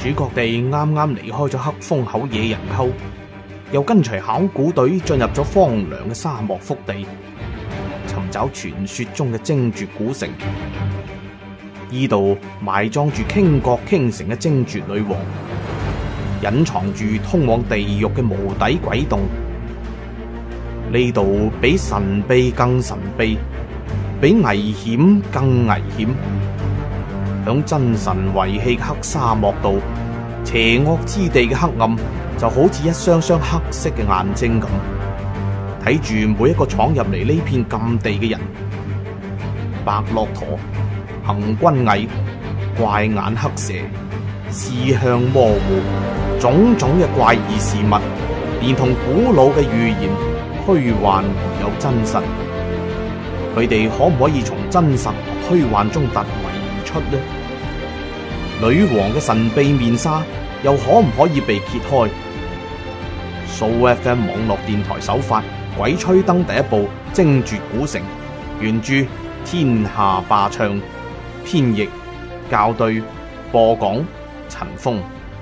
主角哋啱啱離開咗黑風口野人溝，又跟隨考古隊進入咗荒涼嘅沙漠腹地，尋找傳說中嘅精絕古城。呢度埋葬住傾國傾城嘅精絕女王，隱藏住通往地獄嘅無底鬼洞。呢度比神秘更神秘，比危險更危險。響真神遺棄嘅黑沙漠度，邪惡之地嘅黑暗就好似一雙雙黑色嘅眼睛咁，睇住每一個闖入嚟呢片禁地嘅人。白駱駝、行軍蟻、怪眼黑蛇、視向模糊，種種嘅怪異事物，連同古老嘅預言，虛幻而有真實。佢哋可唔可以從真實虛幻中突圍而出呢？女王嘅神秘面紗又可唔可以被揭開？SooFM 網絡電台首發《鬼吹燈》第一部《精絕古城》，原著天下霸唱，編譯校對，播講陳峰。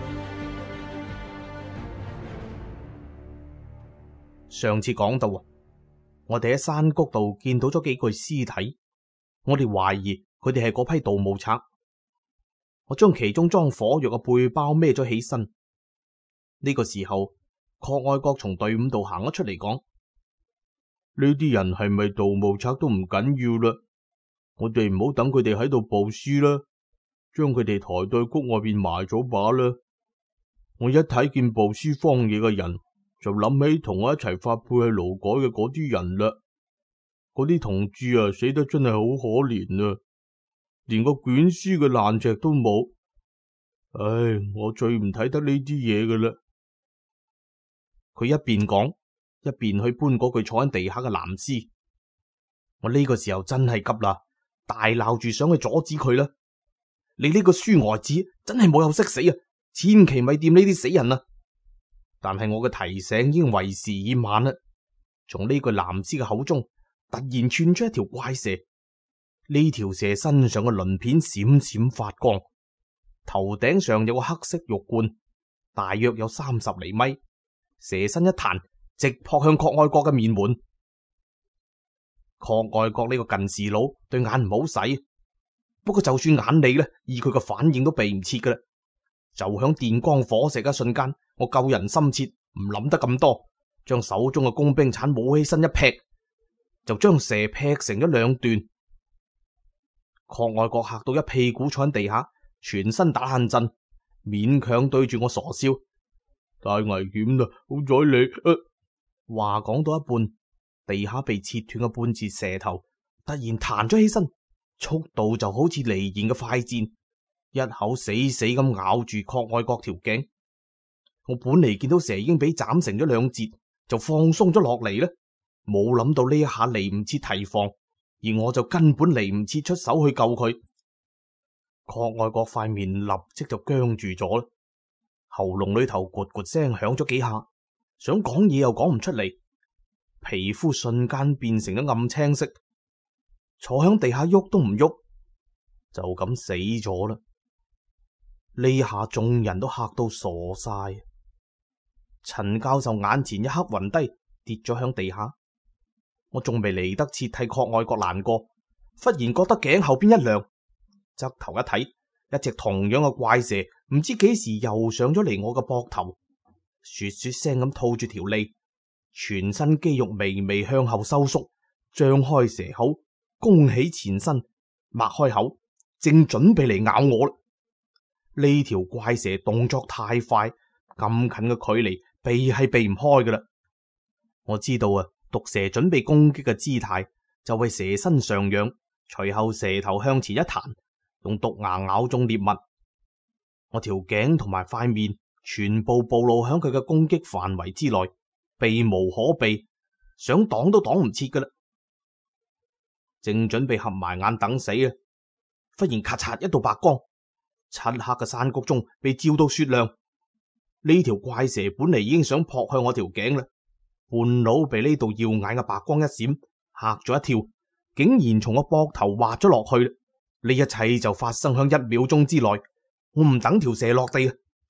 上次講到我哋喺山谷度見到咗幾具屍體，我哋懷疑佢哋係嗰批盜墓賊。我將其中裝火藥嘅背包孭咗起身。呢個時候，郭愛國從隊伍度行咗出嚟，講：呢啲人係咪盜墓賊都唔緊要啦，我哋唔好等佢哋喺度暴屍啦，將佢哋抬到谷外邊埋咗把啦。我一睇見暴屍荒野嘅人，就諗起同我一齊發配去勞改嘅嗰啲人啦。嗰啲同志啊，死得真係好可憐啊，連個捲屍嘅爛隻都冇。唉，我最唔睇得呢啲嘢㗎啦。佢一邊講，一邊去搬嗰具坐喺地下嘅男屍。我呢個時候真係急啦，大鬧住想去阻止佢啦。你呢個書呆子真係冇有識死啊！千祈咪掂呢啲死人啊！但係我嘅提醒已經為時已晚啦。從呢具男屍嘅口中突然竄出一條怪蛇，呢條蛇身上嘅鱗片閃閃發光，頭頂上有個黑色肉冠，大約有30厘米。蛇身一彈，直撲向郭愛國嘅面門。郭愛國呢個近視佬對眼唔好使，不過就算眼利呢，以佢嘅反應都避唔切噶啦。就響電光火石一瞬間，我救人心切，唔諗得咁多，將手中嘅工兵鏟舞起身一劈，就將蛇劈成咗兩段。郭愛國嚇到一屁股坐喺地下，全身打冷震，勉強對住我傻笑。太危險啦！好彩你話講到一半，地下被切斷嘅半截蛇頭突然彈咗起身，速度就好似離弦嘅快箭，一口死死咁咬住郭愛國條頸。我本嚟見到蛇已經俾斬成咗兩截，就放鬆咗落嚟啦，冇諗到呢一下嚟唔切提防，而我就根本嚟唔切出手去救佢。郭愛國塊面立即就僵住咗啦，喉嚨裏頭咕咕聲響咗幾下，想講嘢又講唔出嚟，皮膚瞬間變成咗暗青色，坐響地下喐都唔喐，就咁死咗啦。呢下眾人都嚇到傻晒。陳教授眼前一刻暈低，跌咗響地下。我仲未嚟得切替郭愛國難過，忽然覺得頸後邊一涼，側頭一睇，一隻同樣嘅怪蛇唔知幾時又上咗嚟我嘅膊頭，雪雪聲咁吐住條脷，全身肌肉微微向後收縮，張開蛇口，弓起前身，擘開口，正準備嚟咬我啦。呢條怪蛇動作太快，咁近嘅距離避係避唔開噶啦。我知道啊，毒蛇準備攻擊嘅姿態就係蛇身上揚，隨後蛇頭向前一彈，用毒牙咬中獵物。我條頸同埋塊面全部暴露響佢嘅攻擊範圍之內，避無可避，想擋都擋唔切噶啦。正準備合埋眼等死啊，忽然咔嚓一道白光，漆黑嘅山谷中被照到雪亮。呢條怪蛇本嚟已經想撲向我條頸啦，半路被呢道耀眼嘅白光一閃，嚇咗一跳，竟然從我膊頭滑咗落去。呢一切就發生響1秒鐘之內。我唔等條蛇落地，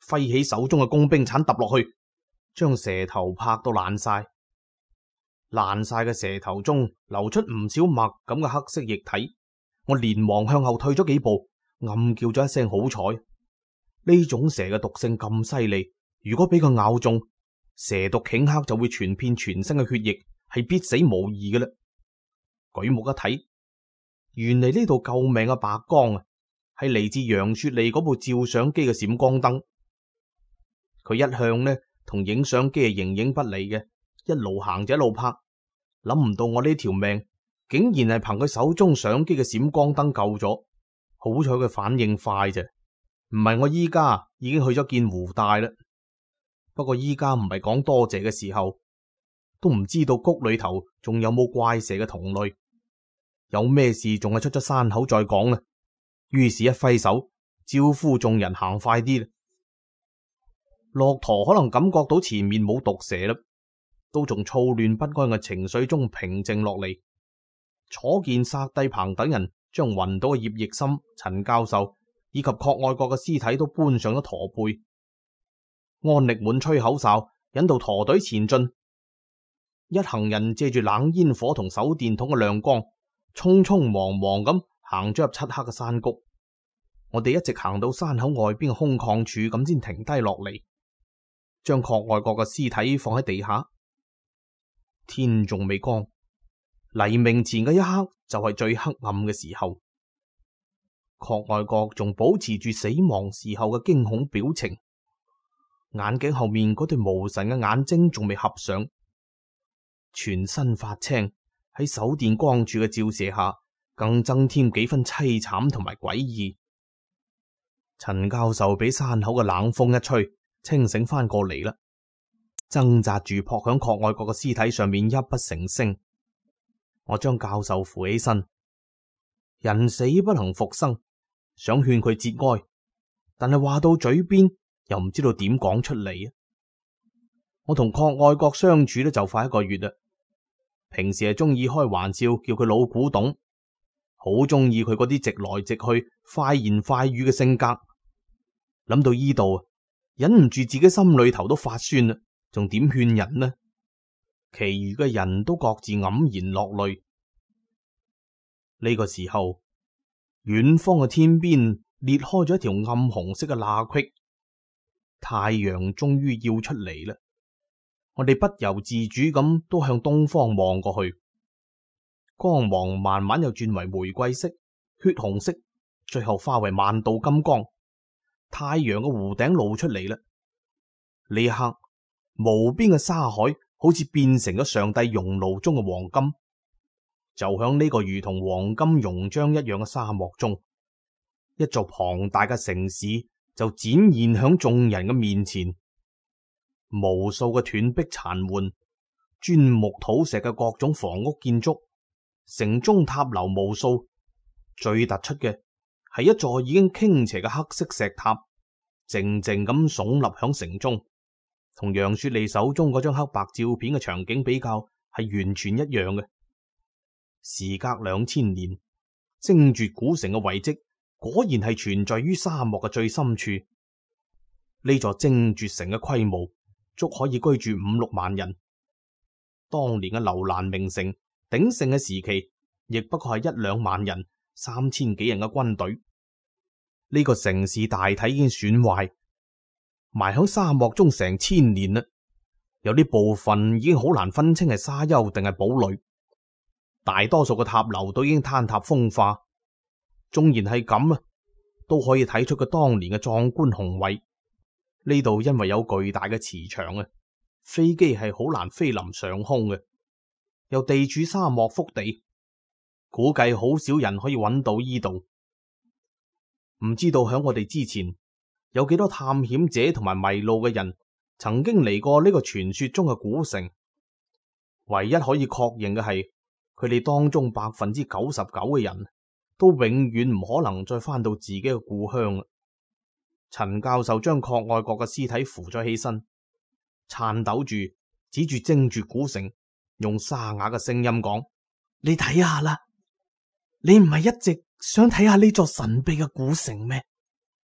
揮起手中嘅工兵鏟揼落去，將蛇頭拍到爛晒。爛晒嘅蛇頭中流出唔少墨咁嘅黑色液體，我連忙向後退咗幾步，暗叫咗一聲好彩。呢種蛇嘅毒性咁犀利，如果俾佢咬中，蛇毒頃刻就會傳遍全身嘅血液，係必死無疑嘅啦。舉目一睇，原嚟呢度救命嘅白光啊，係嚟自楊雪莉嗰部照相機嘅閃光燈。佢一向呢同影相機係形影不離嘅，一路行就一路拍。諗唔到我呢條命竟然係憑佢手中相機嘅閃光燈救咗，好彩佢反應快啫，唔係我依家已經去咗見胡大啦。不過依家唔係講多謝嘅時候，都唔知道谷裏頭仲有冇怪蛇嘅同類，有咩事仲係出咗山口再講啦。於是一揮手招呼眾人行快啲啦。駱駝可能感覺到前面冇毒蛇啦，都從躁亂不安嘅情緒中平靜落嚟。楚健、薩帝鵬等人將暈倒嘅葉奕森、陳教授以及郝愛國嘅屍體都搬上咗駝背。安力滿吹口哨，引導駝隊前進。一行人借住冷煙火同手電筒嘅亮光，匆匆忙忙咁行咗入漆黑嘅山谷。我哋一直行到山口外邊嘅空曠處，咁先停低落嚟，將郝愛國嘅屍體放喺地下。天仲未光，黎明前嘅一刻就係最黑暗嘅時候。郝愛國仲保持住死亡時候嘅驚恐表情，眼鏡後面嗰對無神嘅眼睛仲未合上，全身發青，喺手電光柱嘅照射下，更增添幾分淒慘同埋詭異。陳教授俾山口嘅冷風一吹，清醒翻過嚟啦，掙扎住撲響郝愛國嘅屍體上面，泣不成聲。我將教授扶起身，人死不能復生，想勸佢節哀，但係話到嘴邊又唔知道點講出嚟啊！我同郝愛國相處咧就快1個月啦，平時係中意開玩笑叫佢老古董，好中意佢嗰啲直來直去、快言快語嘅性格。諗到依度，忍唔住自己心裏頭都發酸啦，仲點勸人呢？其餘嘅人都各自黯然落淚。呢個時候，遠方嘅天邊裂開咗一條暗紅色嘅罅隙，太陽終於要出嚟啦。我哋不由自主咁都向東方望過去，光芒慢慢又轉為玫瑰色、血紅色，最後化為萬道金光。太陽嘅弧頂露出嚟啦，呢一刻無邊嘅沙海好似變成咗上帝熔爐中嘅黃金，就響呢個如同黃金熔漿一樣嘅沙漠中，一座龐大嘅城市就展現響眾人嘅面前。無數嘅斷壁殘垣、磚木土石嘅各種房屋建築，城中塔樓無數，最突出嘅係一座已經傾斜嘅黑色石塔，靜靜咁聳立響城中，同楊雪莉手中嗰張黑白照片嘅場景比較，係完全一樣嘅。時隔2000年，精絕古城嘅遺跡果然係存在於沙漠嘅最深處。呢座精絕城嘅規模足可以居住5-6萬人。當年嘅樓蘭名城鼎盛嘅時期，亦不過係1-2萬人、3000幾人嘅軍隊。呢個城市大體已經損壞，埋響沙漠中成1000年啦。有啲部分已經好難分清係沙丘定係堡壘，大多數嘅塔樓都已經坍塌風化。縱然係咁啊，都可以睇出佢當年嘅壯觀雄偉。呢度因為有巨大嘅磁場啊，飛機係好難飛臨上空嘅，又地處沙漠腹地，估計好少人可以揾到依度。唔知道響我哋之前有幾多探險者同埋迷路嘅人曾經嚟過呢個傳說中嘅古城。唯一可以確認嘅係，佢哋當中99%嘅人都永遠唔可能再翻到自己嘅故鄉。陳教授將郝愛國嘅屍體扶咗起身，顫抖住指住精絕古城，用沙啞嘅聲音講：你睇下啦，你唔係一直想睇下呢座神秘嘅古城咩？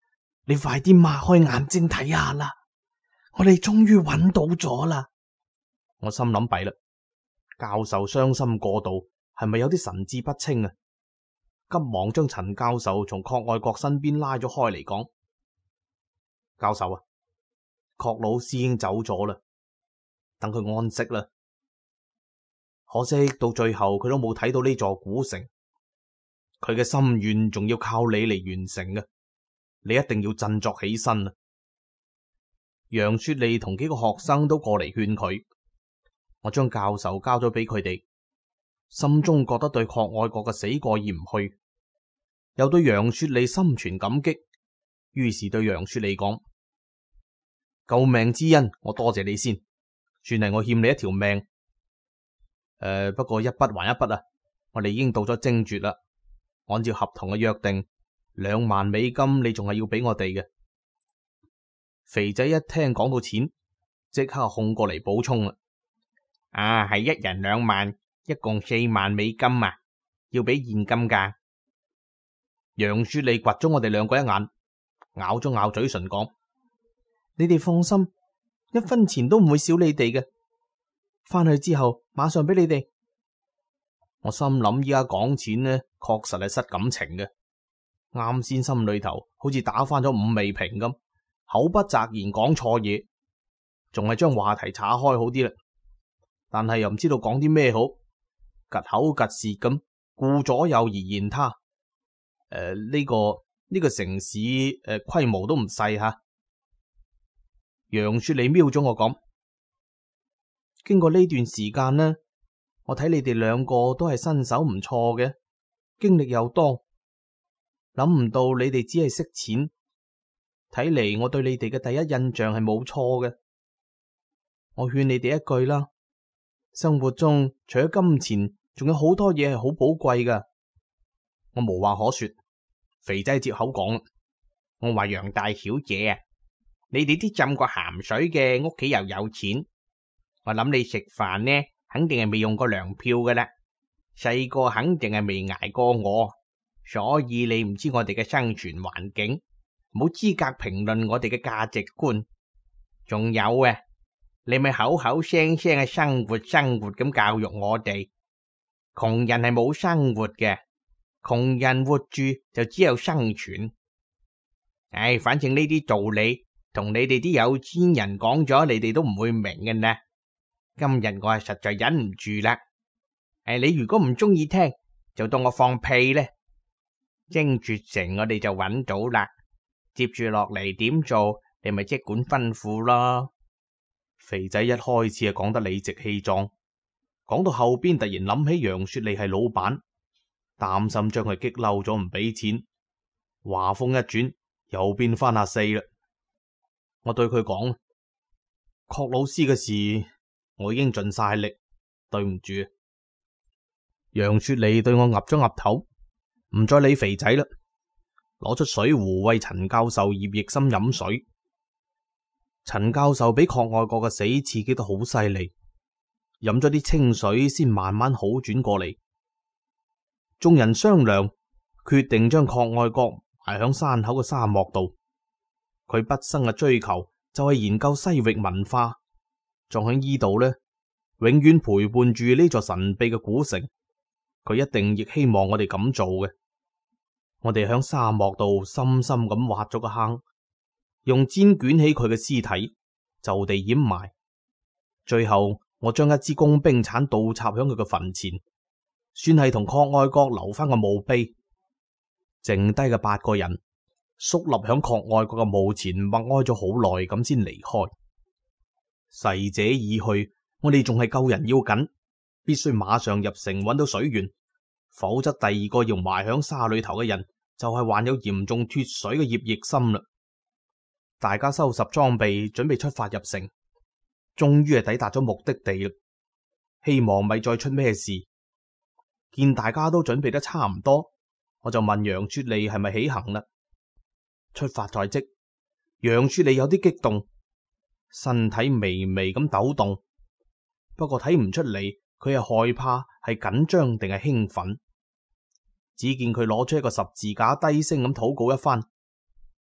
你快啲擘開眼睛睇下啦，我哋終於揾到咗啦！我心諗弊啦，教授傷心過度，係咪有啲神志不清啊？急忙將陳教授從郝愛國身邊拉咗開嚟講：教授啊，郝老師已經走咗啦，等佢安息啦。可惜到最後佢都冇睇到呢座古城，佢嘅心願仲要靠你嚟完成嘅，你一定要振作起身啊！楊雪莉同幾個學生都過嚟勸佢，我將教授交咗俾佢哋，心中覺得對郝愛國嘅死過意唔去，又對楊雪莉心存感激，於是對楊雪莉講：救命之恩，我多謝你先，算係我欠你一條命。不過一筆還一筆啊，我哋已經到咗正月啦，按照合同嘅約定，2萬美金你仲係要俾我哋嘅。肥仔一聽講到錢，即刻控過嚟補充啦。係1人2萬，一共4萬美金啊，要俾現金噶。楊雪莉掘咗我哋2個一眼，咬咗咬嘴唇講：你哋放心，1分錢都唔會少你哋嘅。翻去之後馬上俾你哋。我心諗依家講錢呢，確實係失感情嘅。啱先心裏頭好似打翻咗5味瓶咁，口不擇言講錯嘢，仲係將話題岔開好啲啦。但係又唔知道講啲咩好，夾口夾舌咁，顧左右而言他。呢個城市規模都唔細吓。楊雪莉瞄咗我講：經過呢段時間呢，我睇你哋2個都係身手唔錯嘅，經歷又多，諗唔到你哋只係識錢。睇嚟我對你哋嘅第一印象係冇錯嘅。我勸你哋一句啦，生活中除咗金錢，仲有好多嘢係好寶貴噶。我無話可說，肥仔接口講：我話楊大小姐啊，你哋啲浸過鹹水嘅，屋企又有錢，我諗你食飯呢，肯定係未用過糧票噶啦，細個肯定係未挨過我，所以你唔知我哋嘅生存環境，冇資格評論我哋嘅價值觀。仲有啊，你咪口口聲聲嘅生活咁教育我哋，窮人係冇生活嘅，窮人活住就只有生存。反正呢啲道理同你哋啲有錢人講咗，你哋都唔會明嘅呢。今日我係實在忍唔住啦。你如果唔中意聽，就當我放屁呢。精絕城我哋就揾到啦，接住落嚟點做，你咪即管吩咐咯。肥仔一開始係講得理直氣壯，講到後邊突然諗起楊雪莉係老闆，擔心將佢激嬲咗唔俾錢，話鋒一轉又變翻阿4啦。我對佢講：郝老師嘅事我已經盡晒力，對唔住。楊雪莉對我岌咗岌頭，唔再理肥仔啦，攞出水壺為陳教授葉奕深飲水。陳教授俾郝愛國嘅死刺激得好犀利，飲咗啲清水先慢慢好轉過嚟。眾人商量，決定將郝愛國埋響山口嘅沙漠度。佢畢生嘅追求就係研究西域文化，仲喺呢度呢，永遠陪伴住呢座神秘嘅古城。佢一定亦希望我哋咁做嘅。我哋響沙漠度深深咁挖咗個坑，用氈捲起佢嘅屍體，就地掩埋。最後我將一支工兵鏟倒插響佢嘅墳前，算係同郝愛國留翻個墓碑。剩低嘅8個人肅立響郝愛國嘅墓前默哀咗好耐，咁先離開。逝者已去，我哋仲係救人要緊，必須馬上入城揾到水源，否則第2個要埋響沙裏頭嘅人就係患有嚴重脫水嘅葉奕深啦。大家收拾裝備，準備出發入城，終於係抵達咗目的地啦。希望咪再出咩事。見大家都準備得差唔多，我就問楊雪莉係咪起行啦。出發在即，楊雪莉有啲激動，身體微微咁抖動，不過睇唔出嚟佢係害怕、係緊張定係興奮。只見佢攞出一個十字架，低聲咁禱告一番，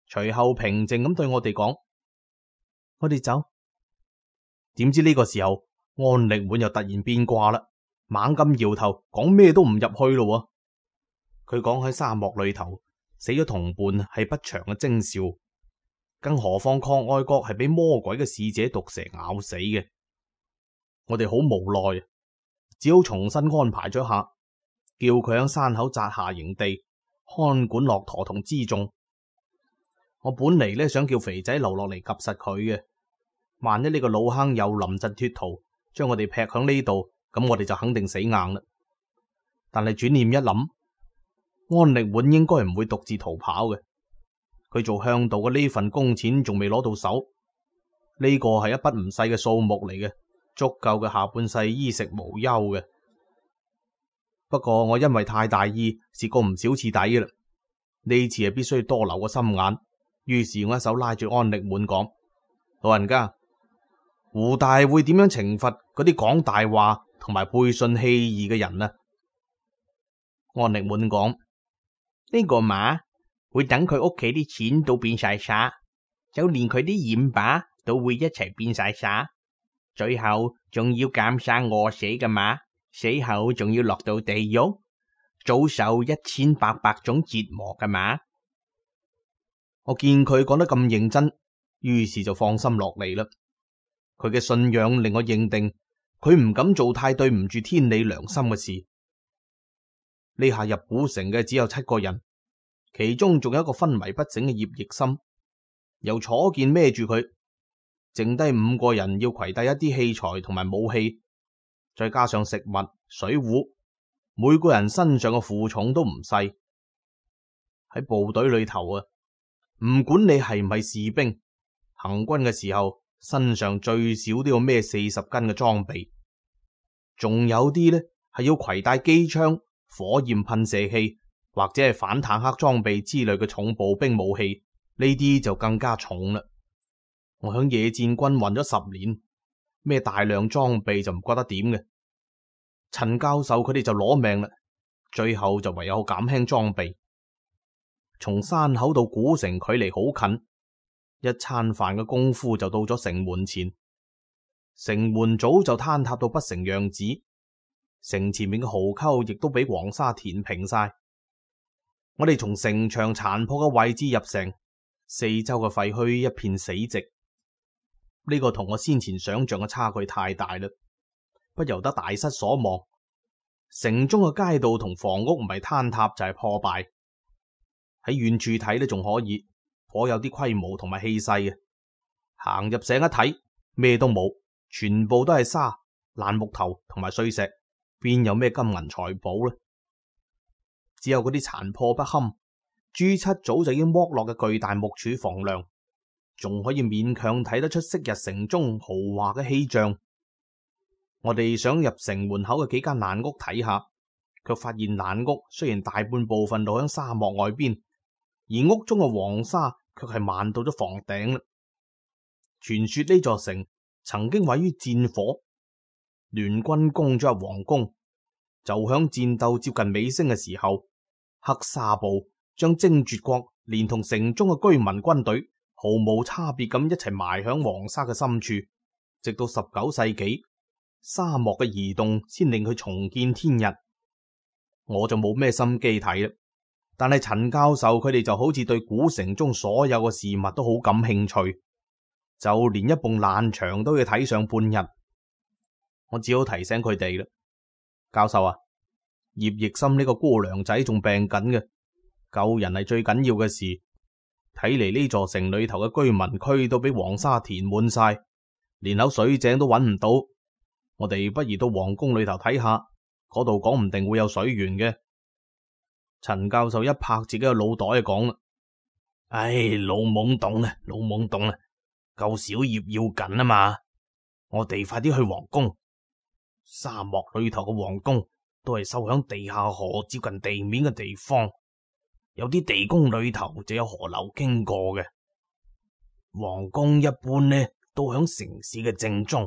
隨後平靜咁對我哋講：我哋走。點知呢個時候，安力滿又突然變卦啦，猛咁搖頭，講咩都唔入去咯。佢講喺沙漠裏頭死咗同伴係不祥嘅徵兆，更何況郝愛國係俾魔鬼嘅使者毒蛇咬死嘅。我哋好無奈，只好重新安排咗下，叫佢喺山口紮下營地，看管駱駝同輜重。我本嚟呢想叫肥仔留落嚟及實佢嘅，萬一呢個老坑又臨陣脫逃，將我哋劈響呢度，咁我哋就肯定死硬啦。但係轉念一諗，安力滿應該唔會獨自逃跑嘅，佢做向導嘅呢份工錢仲未攞到手，呢個係一筆唔細嘅數目嚟嘅，足夠嘅下半世衣食無憂嘅。不過我因為太大意，蝕過唔少次底嘅啦，呢次係必須多留個心眼。於是我一手拉住安力滿講：老人家，胡大會點樣懲罰嗰啲講大話同埋背信棄義嘅人呢？安力滿講：呢個馬會等佢屋企啲錢都變晒沙，就連佢啲鹽巴都會一齊變晒沙，最後仲要監生餓死嘅馬，死後仲要落到地獄，遭受1800種折磨嘅馬。我見佢講得咁認真，於是就放心落嚟啦。佢嘅信仰令我認定佢唔敢做太對唔住天理良心嘅事。呢下入古城嘅只有7個人，其中仲有一個昏迷不醒嘅葉奕森，由楚健孭住佢，剩低5個人要攜帶一啲器材同埋武器，再加上食物、水壺，每個人身上嘅負重都唔細。喺部隊裏頭啊，唔管你係唔係士兵，行軍嘅時候身上最少都要孭40斤嘅裝備，仲有啲呢係要攜帶機槍、火焰噴射器或者係反坦克裝備之類嘅重步兵武器，呢啲就更加重啦。我響野戰軍混咗10年，孭大量裝備就唔覺得點嘅。陳教授佢哋就攞命啦，最後就唯有減輕裝備。從山口到古城距離好近，一餐飯嘅功夫就到咗城門前。城門早就坍塌到不成樣子，城前面嘅壕溝亦都俾黃沙填平晒。我哋從城牆殘破嘅位置入城，四周嘅廢墟一片死寂。呢個同我先前想象嘅差距太大啦，不由得大失所望。城中嘅街道同房屋唔係坍塌就係破敗。喺遠處睇呢仲可以，頗有啲規模同埋氣勢嘅。行入城一睇，咩都冇，全部都係沙、爛木頭同埋碎石，邊有咩金銀財寶呢？只有嗰啲殘破不堪、G7早就已經剝落嘅巨大木柱房梁，仲可以勉強睇得出昔日城中豪華嘅氣象。我哋想入城門口嘅幾間爛屋睇下，卻發現爛屋雖然大半部分露喺沙漠外邊，而屋中嘅黃沙卻係漫到咗房頂啦。傳說呢座城曾經毀於戰火，聯軍攻咗入皇宮，就響戰鬥接近尾聲嘅時候，黑沙部將精絕國連同城中嘅居民軍隊毫無差別咁一齊埋響黃沙嘅深處，直到19世紀，沙漠嘅移動先令佢重見天日。我就冇咩心機睇啦，但係陳教授佢哋就好似對古城中所有嘅事物都好感興趣，就連一埲爛牆都要睇上半日。我只好提醒佢哋啦，教授啊，葉奕森呢個姑娘仔仲病緊嘅，救人係最緊要嘅事。睇嚟呢座城裏頭嘅居民區都俾黃沙填滿晒，連口水井都揾唔到。我哋不如到皇宮裏頭睇下，嗰度講唔定會有水源嘅。陳教授一拍自己嘅腦袋就講啦：唉，老懵懂啊，老懵懂啊，救小葉要緊啊嘛，我哋快啲去皇宮。沙漠裏頭嘅皇宮都係修響地下河接近地面嘅地方，有啲地宮裏頭就有河流經過嘅。皇宮一般呢都響城市嘅正中。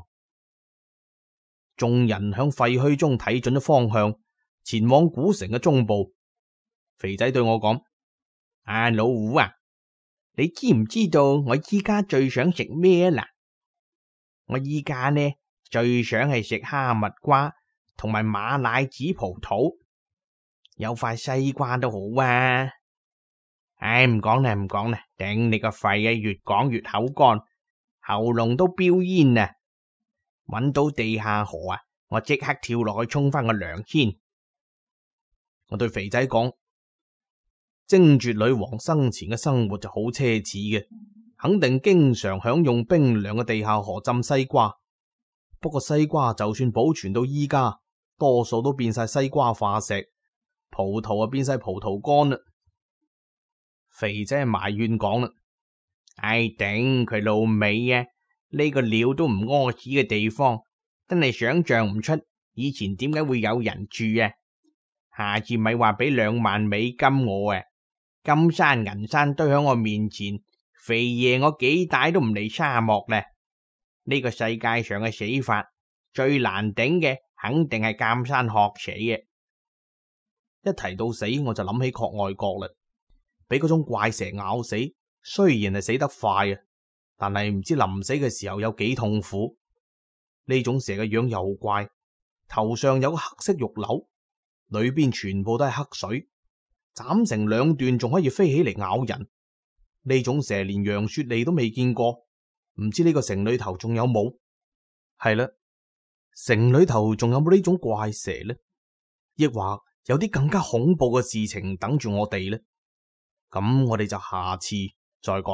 眾人響廢墟中睇準咗方向，前往古城嘅中部。肥仔對我講：老胡啊， 你知唔知道我依家最想食咩啊？嗱，我依家呢最想係食哈密瓜同埋馬奶子葡萄，有塊西瓜都好啊。唉，唔講啦，唔講啦，頂你個肺啊！越講越口乾，喉嚨都飆煙啊！搵到地下河啊，我即刻跳落去沖翻個涼先。 我對肥仔講，精絕女王生前嘅生活就好奢侈嘅，肯定經常享用冰涼嘅地下河浸西瓜。不過西瓜就算保存到依家，多數都變晒西瓜化石，葡萄啊變晒葡萄乾啦。肥仔埋怨講啦， 唉頂佢老味啊！呢個鳥都唔屙屎嘅地方，真係想象唔出以前點解會有人住啊！下次咪話俾2萬美金我啊！金山銀山堆喺我面前，肥爺我幾大都唔嚟沙漠啦！呢個世界上嘅死法最難頂嘅，肯定係監山渴死啊！ 一提到死，我就諗起郭外國啦，俾嗰種怪蛇咬死，雖然係死得快啊，但係唔知臨死嘅時候有幾痛苦。呢種蛇嘅樣又怪，頭上有個黑色肉瘤，裏邊全部都係黑水，斬成2段仲可以飛起嚟咬人。呢種蛇連楊雪莉都未見過，唔知呢個城裏頭仲有冇？係啦，城裏頭仲有冇呢種怪蛇呢？抑或有啲更加恐怖嘅事情等住我哋呢？咁我哋就下次再講。